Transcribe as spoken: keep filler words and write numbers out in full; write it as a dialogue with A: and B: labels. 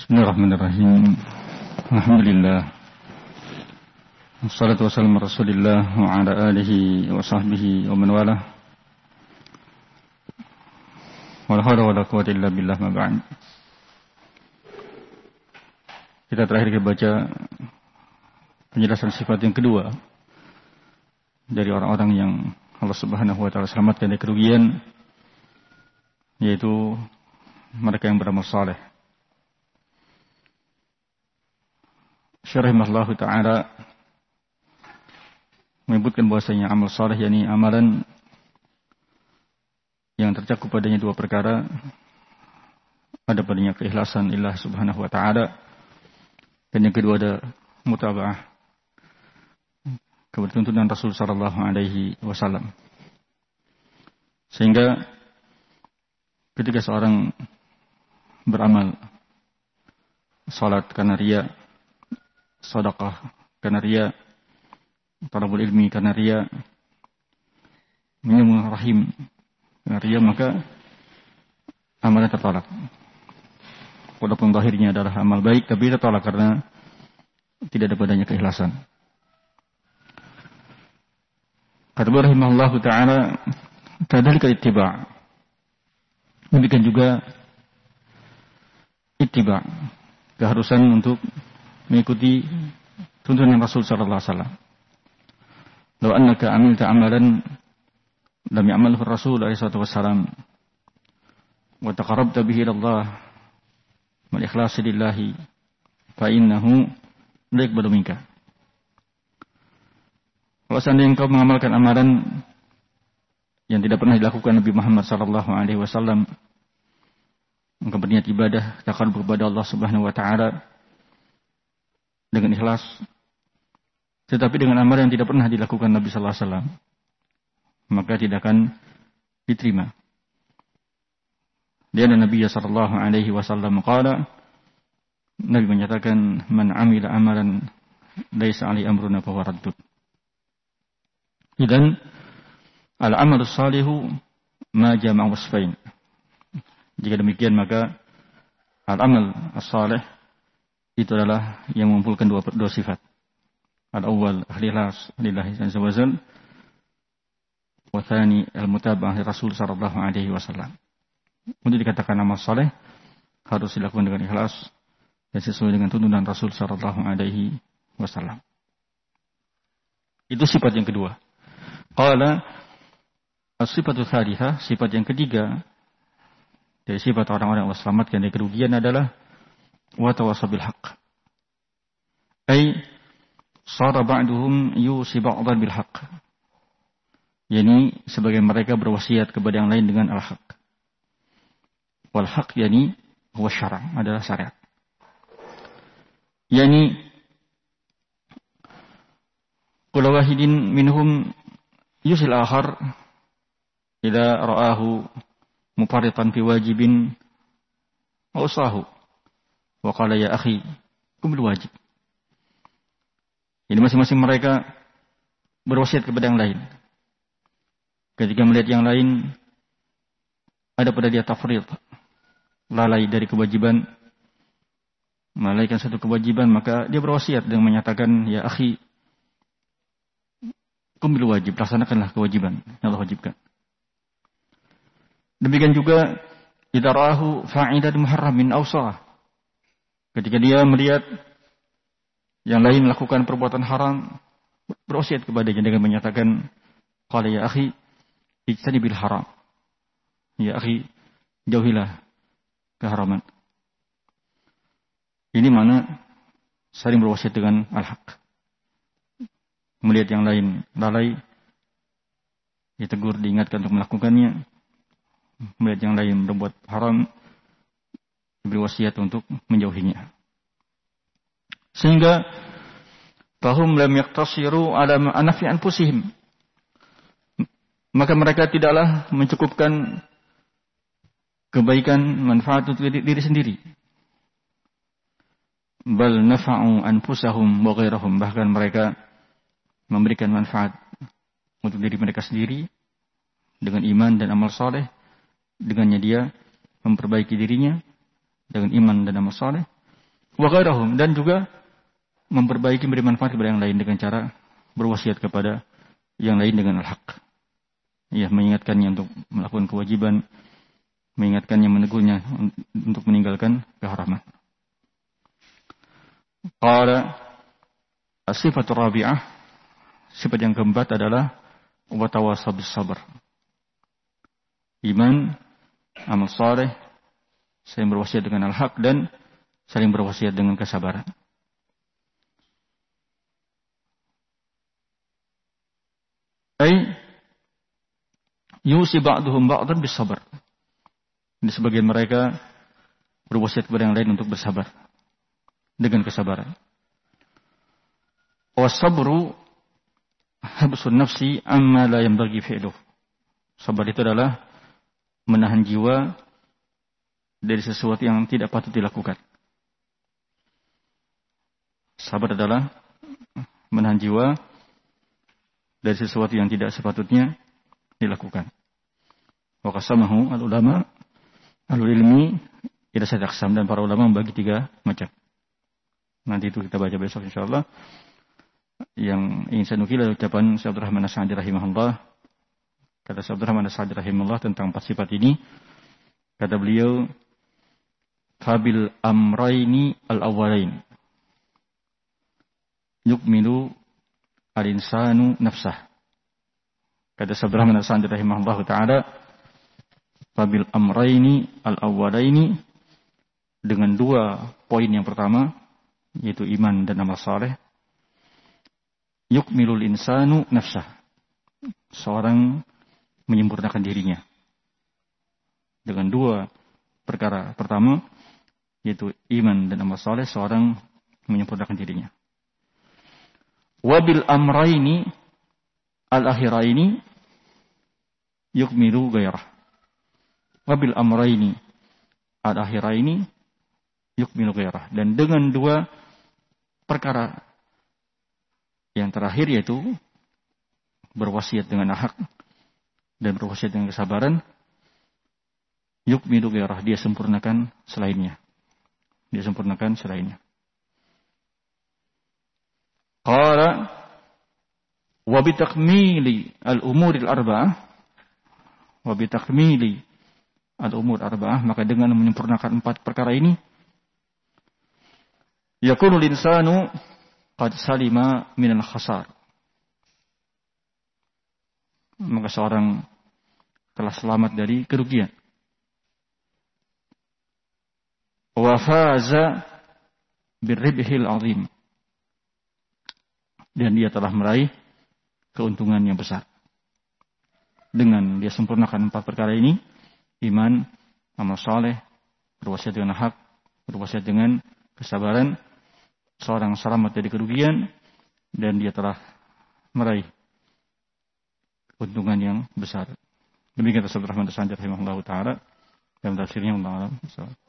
A: Bismillahirrahmanirrahim. Alhamdulillah. Wassalatu wassalamu ala Rasulillah wa ala alihi wa sahbihi wa man walah. Wala haula wala quwwata illa billah ma ba'd. Kita terakhir baca penjelasan sifat yang kedua dari orang-orang yang Allah Subhanahu wa taala selamatkan dari kerugian, yaitu mereka yang beramal saleh. Syarah Allah Ta'ala menyebutkan bahwasanya amal saleh yakni amalan yang tercakup padanya dua perkara. Ada padanya keikhlasan lillah Subhanahu wa taala, dan yang kedua ada mutaba'ah kepada tuntunan Rasul sallallahu alaihi wasallam. Sehingga ketika seorang beramal salat karena riya, sedekah karena riya, talabul ilmi karena riya, menyambung rahim karena riya, maka amalan tertolak. Walaupun zahirnya adalah amal baik, tapi tertolak karena tidak ada padanya keikhlasan. Kata beliau rahimahullah ta'ala, kadzalika ittiba'. Demikian juga ittiba', keharusan untuk mengikuti tuntunan Rasul sallallahu alaihi wasallam. Law annaka amilta amalan lam ya'malhu Rasul alaihi wasallam wa taqarrabta bihi ila Allah wal ikhlas lillahi fa innahu la yaqbalu minka. Kalau seandainya engkau mengamalkan amalan yang tidak pernah dilakukan Nabi Muhammad sallallahu alaihi wasallam, engkau berniat ibadah taqarrub kepada Allah Subhanahu wa taala dengan ikhlas, tetapi dengan amalan yang tidak pernah dilakukan Nabi sallallahu alaihi wasallam, maka tidak akan diterima. Dia Nabi sallallahu alaihi wasallam qala, Nabi menyatakan, man amila amalan laisa alaihi amruna fa huwa raddud. Idan al-amalu salihu ma jama'a wasfain. Jika demikian, maka al-amal as-salih itu adalah yang mengumpulkan dua, dua sifat. Al-awwal ikhlas lillahi azza wa jalla, wa tsani al-mutaba'ah li Rasul sallallahu alaihi wasallam. Untuk dikatakan amal saleh harus dilakukan dengan ikhlas dan sesuai dengan tuntunan Rasul sallallahu alaihi wasallam. Itu sifat yang kedua. Qala as-sifatu tsalitsah, sifat yang ketiga dari sifat orang-orang yang selamatkan dari kerugian adalah wa tawassaw bil haqq. Ai sara ba'duhum yusi ba'dhan bil haqq. Yani sebagian mereka berwasiat kepada yang lain dengan al-haq. Wal haqq yani huwa syara', adalah syariat. Yani kullu wahidin minhum yusil akhar idza ra'ahu mufarritan fi wajibin awsahu wa qala ya akhi kum bil wajib. Jadi masing-masing mereka berwasiat kepada yang lain. Ketika melihat yang lain ada pada dia tafrid, lalai dari kewajiban, melalaikan satu kewajiban, maka dia berwasiat dengan menyatakan ya akhi kum bil wajib, laksanakanlah kewajiban yang Allah wajibkan. Demikian juga idza ra'ahu fa'idan muharramin awsah. Ketika dia melihat yang lain melakukan perbuatan haram, berwasiat kepadanya dengan menyatakan qala ya akhi ijtanibil haram. Ya akhi, jauhilah keharaman. Ini mana saling berwasiat dengan al-haq. Melihat yang lain lalai, ditegur, diingatkan untuk melakukannya. Melihat yang lain berbuat haram, diberi wasiat untuk menjauhinya. Sehingga fahum lam yaqtasiru ala anafi anfusihim, maka mereka tidaklah mencukupkan kebaikan manfaat untuk diri sendiri, bal nafa'u anfusahum wa ghairahum, bahkan mereka memberikan manfaat untuk diri mereka sendiri dengan iman dan amal saleh. Dengannya dia memperbaiki dirinya dengan iman dan amal saleh, wa ghairahum, dan juga memperbaiki, memberi manfaat kepada yang lain dengan cara berwasiat kepada yang lain dengan al-haq. Ya, mengingatkannya untuk melakukan kewajiban, mengingatkannya, menegurnya untuk meninggalkan keharaman. Qala as-sifatu rabi'ah, sifat yang keempat adalah wa tawasaw bis sabr. Iman, amal saleh, saling berwasiat dengan al-haq dan saling berwasiat dengan kesabaran. Ai yusi ba'duhum ba'dan bis sabr. Di sebagian mereka berwasiat kepada yang lain untuk bersabar dengan kesabaran. Was-sabru habsun nafsi amma la yanbaghi fi'luh. Sabar itu adalah menahan jiwa dari sesuatu yang tidak patut dilakukan. Sabar adalah menahan jiwa dari sesuatu yang tidak sepatutnya dilakukan. Wa qasamahu al-ulama alul ilmi ila sadaq sam, dan para ulama membagi tiga macam. Nanti itu kita baca besok insyaallah. Yang ingin saya nukil adalah ucapan Syekh Abdul Rahman As-Sa'di rahimahullah. Kata Syekh Abdul Rahman As-Sa'di rahimahullah tentang empat sifat ini. Kata beliau, fabil amraini al-awwalain yukmilu al-insanu nafsah. Kata Syekh Abdul Rahman As-Sa'di rahimahullah ta'ala, fabil amraini al-awwalaini, dengan dua poin yang pertama, yaitu iman dan amal saleh, yukmilul insanu nafsah, seorang menyempurnakan dirinya. Dengan dua perkara pertama, yaitu iman dan amal saleh, seorang menyempurnakan dirinya. Wabil amraini al-akhiraini yukmilu gairah. Wabil amraini al-akhiraini yukmilu gairah. Dan dengan dua perkara yang terakhir, yaitu berwasiat dengan hak dan berwasiat dengan kesabaran, yukmilu gairah, dia sempurnakan selainnya. Dia sempurnakan selainnya. Qala wa bi takmili al-umuri al-arba'ah, wa bi takmili al-umur arba'ah, maka dengan menyempurnakan empat perkara ini, yakunul insanu qad salima minal khasar, maka seorang telah selamat dari kerugian. Wa faza birribhil azim, dan dia telah meraih keuntungan yang besar. Dengan dia sempurnakan empat perkara ini, iman, amal saleh, berwasiat dengan hak, berwasiat dengan kesabaran, seorang selamat dari kerugian, dan dia telah meraih keuntungan yang besar. Demikian Rasulullah Muhammad sallallahu alaihi wasallam dalam tafsirnya. Wallahu a'lam.